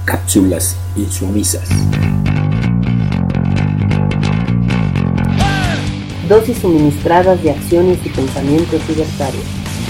Cápsulas insumisas. Dosis suministradas de acciones y pensamientos libertarios.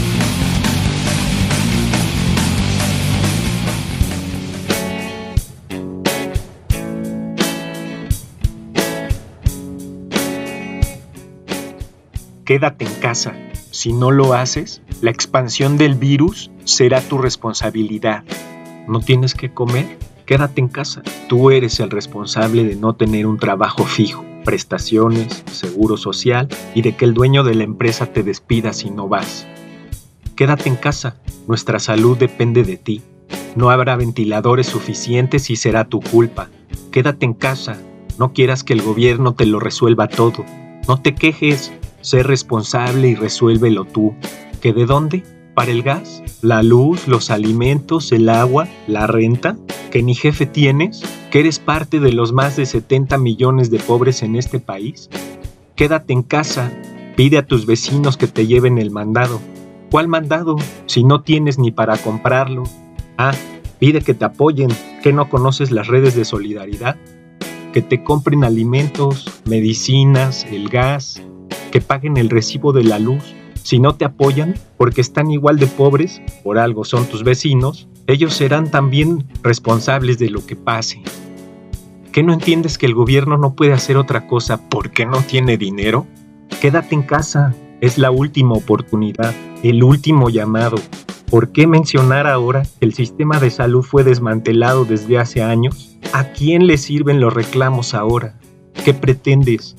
Quédate en casa. Si no lo haces, la expansión del virus será tu responsabilidad. ¿No tienes que comer? Quédate en casa. Tú eres el responsable de no tener un trabajo fijo, prestaciones, seguro social y de que el dueño de la empresa te despida si no vas. Quédate en casa. Nuestra salud depende de ti. No habrá ventiladores suficientes y será tu culpa. Quédate en casa. No quieras que el gobierno te lo resuelva todo. No te quejes. Sé responsable y resuélvelo tú. ¿Que de dónde? ¿Para el gas? ¿La luz? ¿Los alimentos? ¿El agua? ¿La renta? ¿Que ni jefe tienes? ¿Que eres parte de los más de 70 millones de pobres en este país? Quédate en casa. Pide a tus vecinos que te lleven el mandado. ¿Cuál mandado? Si no tienes ni para comprarlo. Pide que te apoyen. ¿Que no conoces las redes de solidaridad? Que te compren alimentos, medicinas, el gas, que paguen el recibo de la luz. Si no te apoyan, porque están igual de pobres, por algo son tus vecinos, ellos serán también responsables de lo que pase. ¿Qué no entiendes que el gobierno no puede hacer otra cosa porque no tiene dinero? Quédate en casa, es la última oportunidad, el último llamado. ¿Por qué mencionar ahora que el sistema de salud fue desmantelado desde hace años? ¿A quién le sirven los reclamos ahora? ¿Qué pretendes?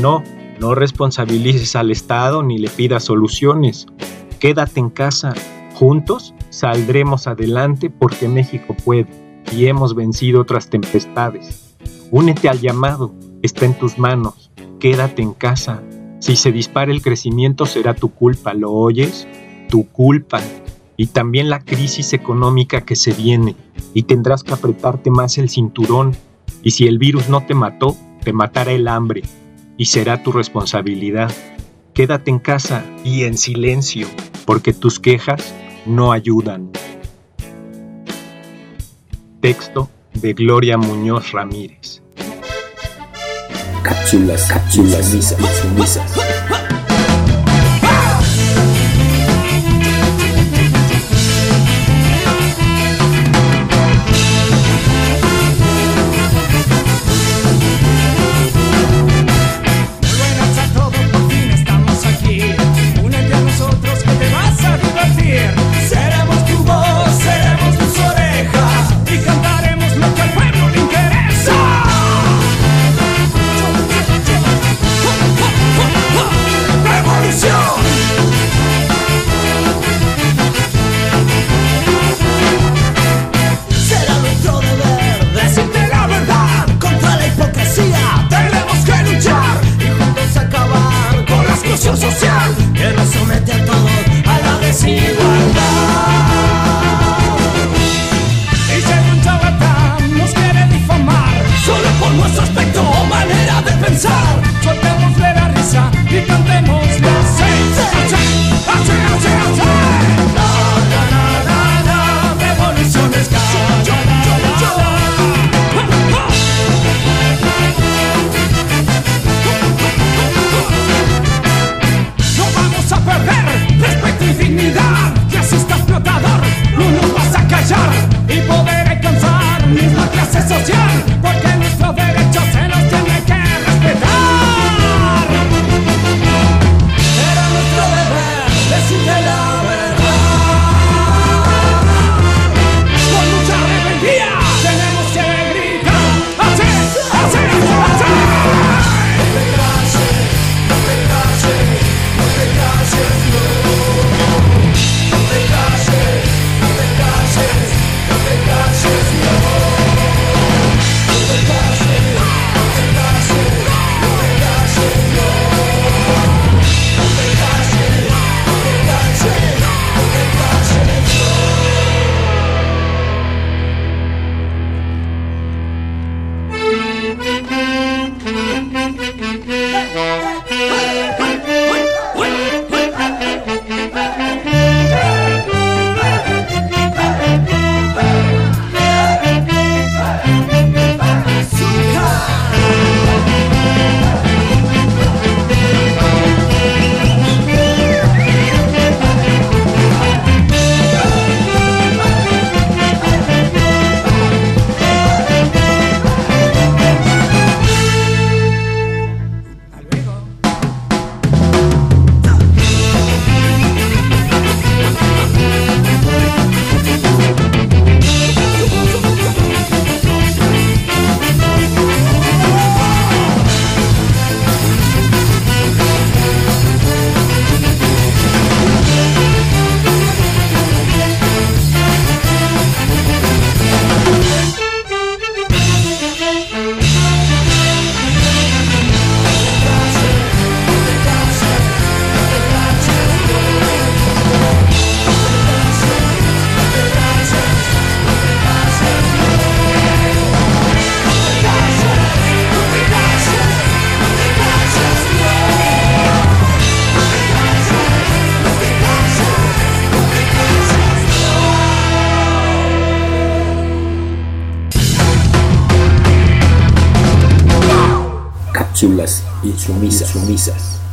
No responsabilices al Estado ni le pidas soluciones. Quédate en casa. Juntos saldremos adelante porque México puede y hemos vencido otras tempestades. Únete al llamado. Está en tus manos. Quédate en casa. Si se dispara el crecimiento será tu culpa. ¿Lo oyes? Tu culpa. Y también la crisis económica que se viene. Y tendrás que apretarte más el cinturón. Y si el virus no te mató, te matará el hambre. Y será tu responsabilidad. Quédate en casa y en silencio, porque tus quejas no ayudan. Texto de Gloria Muñoz Ramírez. Cápsulas insumisas. Social que nos somete a todos a la desigualdad. Y si un charlatán nos quiere difamar solo por nuestro aspecto o manera de pensar, soltémosle la risa y cantémosle así. La revolución es respeto y dignidad, que así está explotador, no nos vas a callar y poder alcanzar misma clase social, porque nuestros derechos se nos tiene que respetar. Era nuestro deber decirte la verdad. Con mucha rebeldía tenemos que gritar así. chulas y sumisas.